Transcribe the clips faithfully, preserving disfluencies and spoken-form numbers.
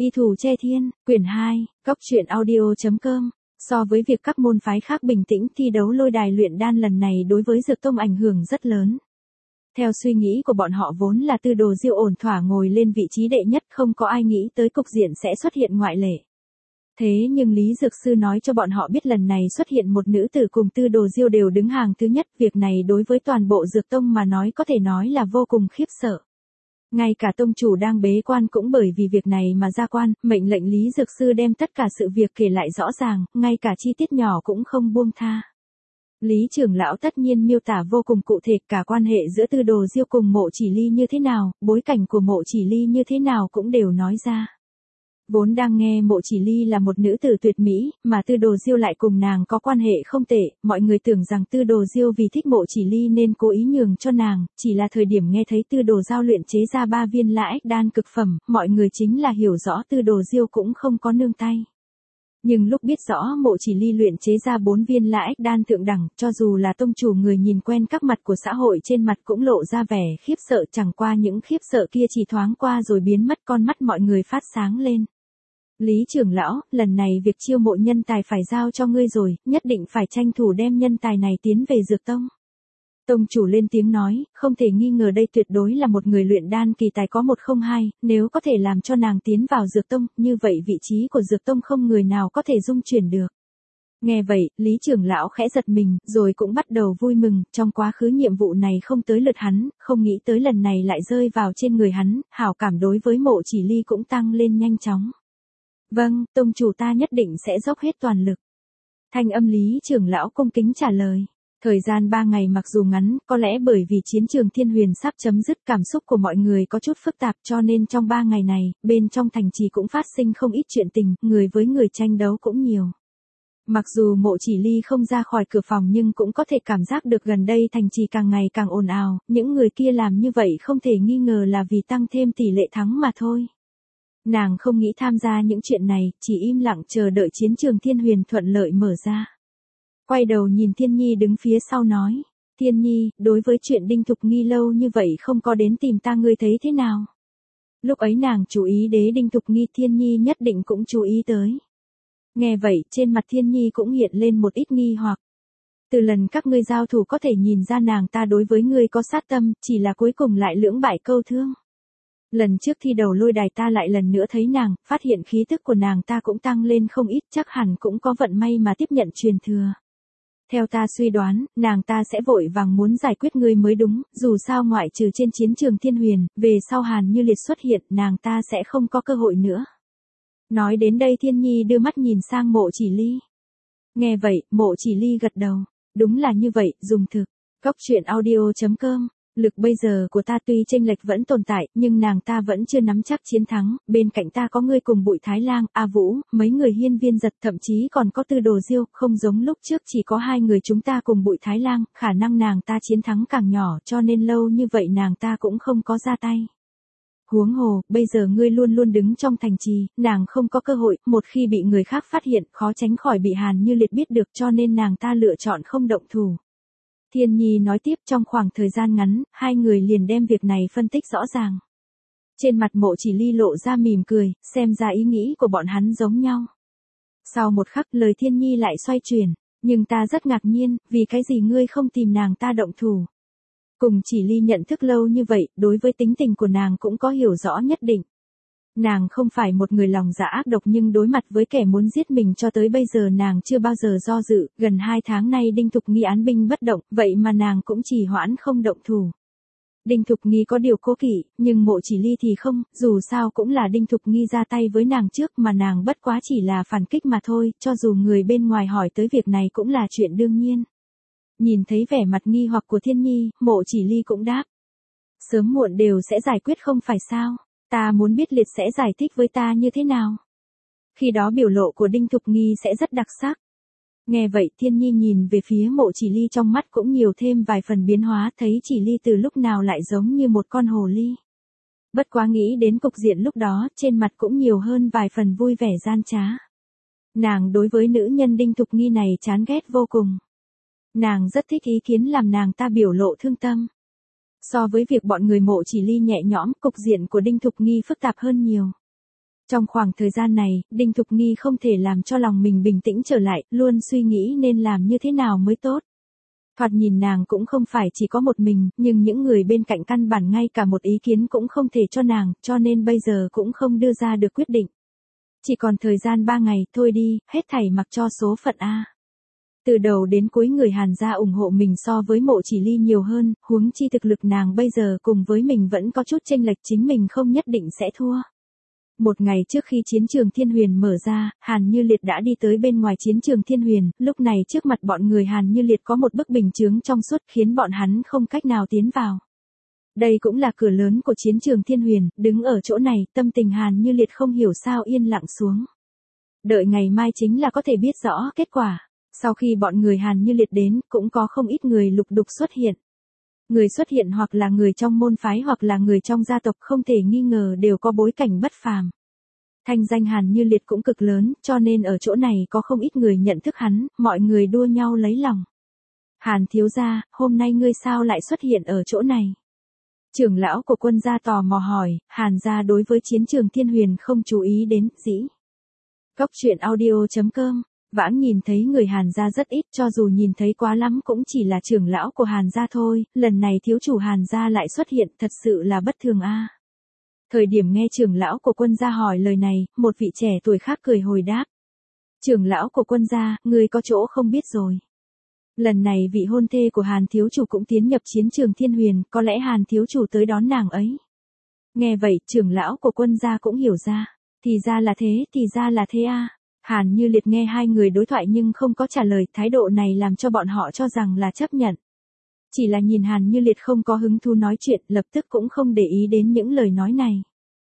Y Thù Che Thiên, quyển hai, Cóc truyện audio chấm com. So với việc các môn phái khác bình tĩnh thi đấu lôi đài luyện đan lần này đối với Dược Tông ảnh hưởng rất lớn. Theo suy nghĩ của bọn họ vốn là Tư Đồ Diêu ổn thỏa ngồi lên vị trí đệ nhất, không có ai nghĩ tới cục diện sẽ xuất hiện ngoại lệ. Thế nhưng Lý Dược Sư nói cho bọn họ biết lần này xuất hiện một nữ tử cùng Tư Đồ Diêu đều đứng hàng thứ nhất, việc này đối với toàn bộ Dược Tông mà nói có thể nói là vô cùng khiếp sợ. Ngay cả tông chủ đang bế quan cũng bởi vì việc này mà ra quan, mệnh lệnh Lý Dược Sư đem tất cả sự việc kể lại rõ ràng, ngay cả chi tiết nhỏ cũng không buông tha. Lý trưởng lão tất nhiên miêu tả vô cùng cụ thể cả quan hệ giữa Tư Đồ Diêu cùng Mộ Chỉ Ly như thế nào, bối cảnh của Mộ Chỉ Ly như thế nào cũng đều nói ra. Vốn đang nghe Mộ Chỉ Ly là một nữ tử tuyệt mỹ, mà Tư Đồ Diêu lại cùng nàng có quan hệ không tệ, mọi người tưởng rằng Tư Đồ Diêu vì thích Mộ Chỉ Ly nên cố ý nhường cho nàng, chỉ là thời điểm nghe thấy Tư Đồ Giao luyện chế ra ba viên La Ếch đan cực phẩm, mọi người chính là hiểu rõ Tư Đồ Diêu cũng không có nương tay. Nhưng lúc biết rõ Mộ Chỉ Ly luyện chế ra bốn viên La Ếch đan thượng đẳng, cho dù là tông chủ người nhìn quen các mặt của xã hội trên mặt cũng lộ ra vẻ khiếp sợ, chẳng qua những khiếp sợ kia chỉ thoáng qua rồi biến mất, con mắt mọi người phát sáng lên. Lý trưởng lão, lần này việc chiêu mộ nhân tài phải giao cho ngươi rồi, nhất định phải tranh thủ đem nhân tài này tiến về Dược Tông. Tông chủ lên tiếng nói, không thể nghi ngờ đây tuyệt đối là một người luyện đan kỳ tài có một không hai, nếu có thể làm cho nàng tiến vào Dược Tông, như vậy vị trí của Dược Tông không người nào có thể dung chuyển được. Nghe vậy, Lý trưởng lão khẽ giật mình, rồi cũng bắt đầu vui mừng, trong quá khứ nhiệm vụ này không tới lượt hắn, không nghĩ tới lần này lại rơi vào trên người hắn, hảo cảm đối với Mộ Chỉ Ly cũng tăng lên nhanh chóng. Vâng, tông chủ ta nhất định sẽ dốc hết toàn lực. Thanh âm Lý trưởng lão cung kính trả lời. Thời gian ba ngày mặc dù ngắn, có lẽ bởi vì chiến trường Thiên Huyền sắp chấm dứt, cảm xúc của mọi người có chút phức tạp, cho nên trong ba ngày này, bên trong thành trì cũng phát sinh không ít chuyện tình, người với người tranh đấu cũng nhiều. Mặc dù Mộ Chỉ Ly không ra khỏi cửa phòng nhưng cũng có thể cảm giác được gần đây thành trì càng ngày càng ồn ào, những người kia làm như vậy không thể nghi ngờ là vì tăng thêm tỷ lệ thắng mà thôi. Nàng không nghĩ tham gia những chuyện này, chỉ im lặng chờ đợi chiến trường Thiên Huyền thuận lợi mở ra. Quay đầu nhìn Thiên Nhi đứng phía sau nói, Thiên Nhi, đối với chuyện Đinh Thục Nghi lâu như vậy không có đến tìm ta, ngươi thấy thế nào? Lúc ấy nàng chú ý đế Đinh Thục Nghi, Thiên Nhi nhất định cũng chú ý tới. Nghe vậy, trên mặt Thiên Nhi cũng hiện lên một ít nghi hoặc. Từ lần các ngươi giao thủ có thể nhìn ra nàng ta đối với ngươi có sát tâm, chỉ là cuối cùng lại lưỡng bại câu thương. Lần trước thi đầu lôi đài ta lại lần nữa thấy nàng, phát hiện khí tức của nàng ta cũng tăng lên không ít, chắc hẳn cũng có vận may mà tiếp nhận truyền thừa. Theo ta suy đoán, nàng ta sẽ vội vàng muốn giải quyết ngươi mới đúng, dù sao ngoại trừ trên chiến trường Thiên Huyền, về sau Hàn Như Liệt xuất hiện, nàng ta sẽ không có cơ hội nữa. Nói đến đây Thiên Nhi đưa mắt nhìn sang Mộ Chỉ Ly. Nghe vậy, Mộ Chỉ Ly gật đầu, đúng là như vậy, dùng thực. Cóc truyện audio chấm com. Lực bây giờ của ta tuy chênh lệch vẫn tồn tại, nhưng nàng ta vẫn chưa nắm chắc chiến thắng, bên cạnh ta có ngươi cùng Bụi Thái Lang, A Vũ, mấy người Hiên Viên Giật, thậm chí còn có Tư Đồ Diêu, không giống lúc trước chỉ có hai người chúng ta cùng Bụi Thái Lang, khả năng nàng ta chiến thắng càng nhỏ, cho nên lâu như vậy nàng ta cũng không có ra tay. Huống hồ, bây giờ ngươi luôn luôn đứng trong thành trì, nàng không có cơ hội, một khi bị người khác phát hiện, khó tránh khỏi bị Hàn Như Liệt biết được, cho nên nàng ta lựa chọn không động thủ. Thiên Nhi nói tiếp, trong khoảng thời gian ngắn, hai người liền đem việc này phân tích rõ ràng. Trên mặt Mộ Chỉ Ly lộ ra mỉm cười, xem ra ý nghĩ của bọn hắn giống nhau. Sau một khắc lời Thiên Nhi lại xoay chuyển, nhưng ta rất ngạc nhiên, vì cái gì ngươi không tìm nàng ta động thủ. Cùng Chỉ Ly nhận thức lâu như vậy, đối với tính tình của nàng cũng có hiểu rõ nhất định. Nàng không phải một người lòng dạ ác độc, nhưng đối mặt với kẻ muốn giết mình cho tới bây giờ nàng chưa bao giờ do dự, gần hai tháng nay Đinh Thục Nghi án binh bất động, vậy mà nàng cũng chỉ hoãn không động thủ. Đinh Thục Nghi có điều cố kỵ, nhưng Mộ Chỉ Ly thì không, dù sao cũng là Đinh Thục Nghi ra tay với nàng trước mà nàng bất quá chỉ là phản kích mà thôi, cho dù người bên ngoài hỏi tới việc này cũng là chuyện đương nhiên. Nhìn thấy vẻ mặt nghi hoặc của Thiên Nhi, Mộ Chỉ Ly cũng đáp. Sớm muộn đều sẽ giải quyết không phải sao? Ta muốn biết Liệt sẽ giải thích với ta như thế nào. Khi đó biểu lộ của Đinh Thục Nghi sẽ rất đặc sắc. Nghe vậy Thiên Nhi nhìn về phía Mộ Chỉ Ly, trong mắt cũng nhiều thêm vài phần biến hóa, thấy Chỉ Ly từ lúc nào lại giống như một con hồ ly. Bất quá nghĩ đến cục diện lúc đó, trên mặt cũng nhiều hơn vài phần vui vẻ gian trá. Nàng đối với nữ nhân Đinh Thục Nghi này chán ghét vô cùng. Nàng rất thích ý kiến làm nàng ta biểu lộ thương tâm. So với việc bọn người Mộ Chỉ Ly nhẹ nhõm, cục diện của Đinh Thục Nghi phức tạp hơn nhiều. Trong khoảng thời gian này, Đinh Thục Nghi không thể làm cho lòng mình bình tĩnh trở lại, luôn suy nghĩ nên làm như thế nào mới tốt. Thoạt nhìn nàng cũng không phải chỉ có một mình, nhưng những người bên cạnh căn bản ngay cả một ý kiến cũng không thể cho nàng, cho nên bây giờ cũng không đưa ra được quyết định. Chỉ còn thời gian ba ngày, thôi đi, hết thảy mặc cho số phận a. Từ đầu đến cuối người Hàn gia ủng hộ mình so với Mộ Chỉ Ly nhiều hơn, huống chi thực lực nàng bây giờ cùng với mình vẫn có chút chênh lệch, chính mình không nhất định sẽ thua. Một ngày trước khi chiến trường Thiên Huyền mở ra, Hàn Như Liệt đã đi tới bên ngoài chiến trường Thiên Huyền, lúc này trước mặt bọn người Hàn Như Liệt có một bức bình chướng trong suốt khiến bọn hắn không cách nào tiến vào. Đây cũng là cửa lớn của chiến trường Thiên Huyền, đứng ở chỗ này, tâm tình Hàn Như Liệt không hiểu sao yên lặng xuống. Đợi ngày mai chính là có thể biết rõ kết quả. Sau khi bọn người Hàn Như Liệt đến, cũng có không ít người lục đục xuất hiện. Người xuất hiện hoặc là người trong môn phái hoặc là người trong gia tộc, không thể nghi ngờ đều có bối cảnh bất phàm. Thanh danh Hàn Như Liệt cũng cực lớn, cho nên ở chỗ này có không ít người nhận thức hắn, mọi người đua nhau lấy lòng. Hàn thiếu gia, hôm nay ngươi sao lại xuất hiện ở chỗ này? Trưởng lão của Quân gia tò mò hỏi, Hàn gia đối với chiến trường Thiên Huyền không chú ý đến, dĩ. Góc truyện audio chấm com. Vãng nhìn thấy người Hàn gia rất ít, cho dù nhìn thấy quá lắm cũng chỉ là trưởng lão của Hàn gia thôi, lần này thiếu chủ Hàn gia lại xuất hiện, thật sự là bất thường a. Thời điểm nghe trưởng lão của Quân gia hỏi lời này, một vị trẻ tuổi khác cười hồi đáp. Trưởng lão của Quân gia, ngươi có chỗ không biết rồi. Lần này vị hôn thê của Hàn thiếu chủ cũng tiến nhập chiến trường Thiên Huyền, có lẽ Hàn thiếu chủ tới đón nàng ấy. Nghe vậy, trưởng lão của Quân gia cũng hiểu ra, thì ra là thế, thì ra là thế a. Hàn Như Liệt nghe hai người đối thoại nhưng không có trả lời, thái độ này làm cho bọn họ cho rằng là chấp nhận. Chỉ là nhìn Hàn Như Liệt không có hứng thú nói chuyện, lập tức cũng không để ý đến những lời nói này.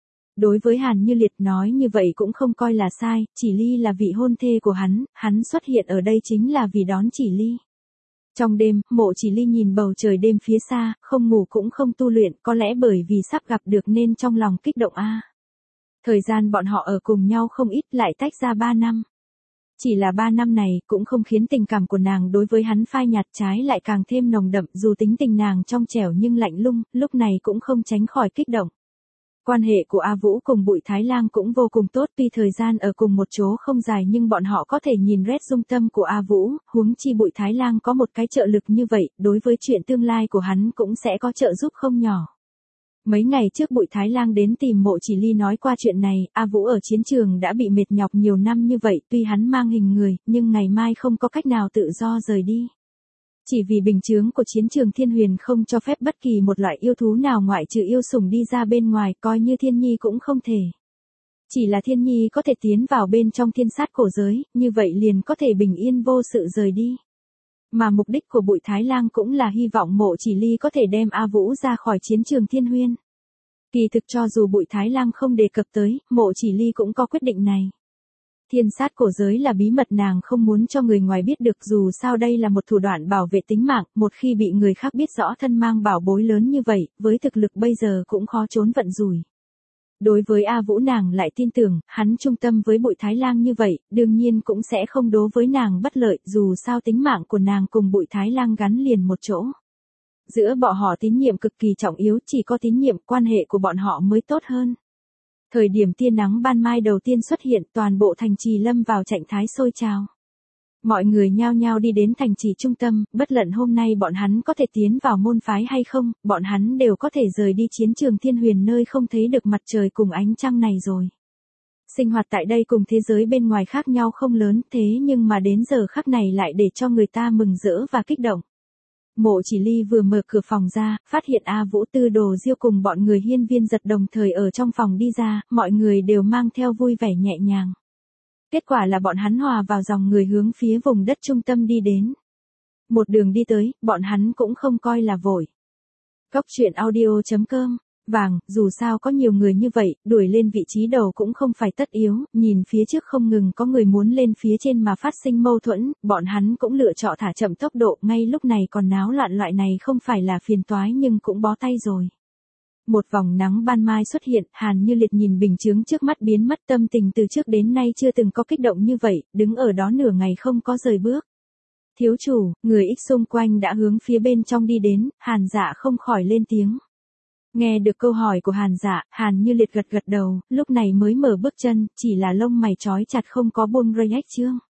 Đối với Hàn Như Liệt nói như vậy cũng không coi là sai, Chỉ Ly là vị hôn thê của hắn, hắn xuất hiện ở đây chính là vì đón Chỉ Ly. Trong đêm, Mộ Chỉ Ly nhìn bầu trời đêm phía xa, không ngủ cũng không tu luyện, có lẽ bởi vì sắp gặp được nên trong lòng kích động a. Thời gian bọn họ ở cùng nhau không ít, lại tách ra ba năm. Chỉ là ba năm này cũng không khiến tình cảm của nàng đối với hắn phai nhạt, trái lại càng thêm nồng đậm, dù tính tình nàng trong trẻo nhưng lạnh lùng, lúc này cũng không tránh khỏi kích động. Quan hệ của A Vũ cùng Bụi Thái Lang cũng vô cùng tốt, tuy thời gian ở cùng một chỗ không dài nhưng bọn họ có thể nhìn rét dung tâm của A Vũ, huống chi Bụi Thái Lang có một cái trợ lực như vậy, đối với chuyện tương lai của hắn cũng sẽ có trợ giúp không nhỏ. Mấy ngày trước Bụi Thái Lang đến tìm Mộ Chỉ Ly nói qua chuyện này, A Vũ ở chiến trường đã bị mệt nhọc nhiều năm như vậy, tuy hắn mang hình người, nhưng ngày mai không có cách nào tự do rời đi. Chỉ vì bình chướng của chiến trường Thiên Huyền không cho phép bất kỳ một loại yêu thú nào ngoại trừ yêu sủng đi ra bên ngoài, coi như Thiên Nhi cũng không thể. Chỉ là Thiên Nhi có thể tiến vào bên trong thiên sát cổ giới, như vậy liền có thể bình yên vô sự rời đi. Mà mục đích của Bụi Thái Lang cũng là hy vọng Mộ Chỉ Ly có thể đem A Vũ ra khỏi chiến trường Thiên Huyên. Kỳ thực cho dù Bụi Thái Lang không đề cập tới, Mộ Chỉ Ly cũng có quyết định này. Thiên sát cổ giới là bí mật nàng không muốn cho người ngoài biết được, dù sao đây là một thủ đoạn bảo vệ tính mạng, một khi bị người khác biết rõ thân mang bảo bối lớn như vậy, với thực lực bây giờ cũng khó trốn vận rủi. Đối với A Vũ nàng lại tin tưởng, hắn trung tâm với Bụi Thái Lang như vậy, đương nhiên cũng sẽ không đố với nàng bất lợi, dù sao tính mạng của nàng cùng Bụi Thái Lang gắn liền một chỗ. Giữa bọn họ tín nhiệm cực kỳ trọng yếu, chỉ có tín nhiệm quan hệ của bọn họ mới tốt hơn. Thời điểm tia nắng ban mai đầu tiên xuất hiện, toàn bộ thành trì lâm vào trạng thái sôi trào. Mọi người nhao nhao đi đến thành trì trung tâm, bất luận hôm nay bọn hắn có thể tiến vào môn phái hay không, bọn hắn đều có thể rời đi chiến trường Thiên Huyền nơi không thấy được mặt trời cùng ánh trăng này rồi. Sinh hoạt tại đây cùng thế giới bên ngoài khác nhau không lớn, thế nhưng mà đến giờ khắc này lại để cho người ta mừng rỡ và kích động. Mộ Chỉ Ly vừa mở cửa phòng ra, phát hiện A Vũ Tư Đồ Diêu cùng bọn người hiên viên giật đồng thời ở trong phòng đi ra, mọi người đều mang theo vui vẻ nhẹ nhàng. Kết quả là bọn hắn hòa vào dòng người hướng phía vùng đất trung tâm đi đến. Một đường đi tới, bọn hắn cũng không coi là vội. Góc truyện audio chấm com. Vàng, dù sao có nhiều người như vậy, đuổi lên vị trí đầu cũng không phải tất yếu, nhìn phía trước không ngừng có người muốn lên phía trên mà phát sinh mâu thuẫn, bọn hắn cũng lựa chọn thả chậm tốc độ, ngay lúc này còn náo loạn loại này không phải là phiền toái nhưng cũng bó tay rồi. Một vòng nắng ban mai xuất hiện, Hàn Như Liệt nhìn bình chướng trước mắt biến mất, tâm tình từ trước đến nay chưa từng có kích động như vậy, đứng ở đó nửa ngày không có rời bước. Thiếu chủ, người ích xung quanh đã hướng phía bên trong đi đến, Hàn Dạ không khỏi lên tiếng. Nghe được câu hỏi của Hàn Dạ, Hàn Như Liệt gật gật đầu, lúc này mới mở bước chân, chỉ là lông mày trói chặt không có buông react chương.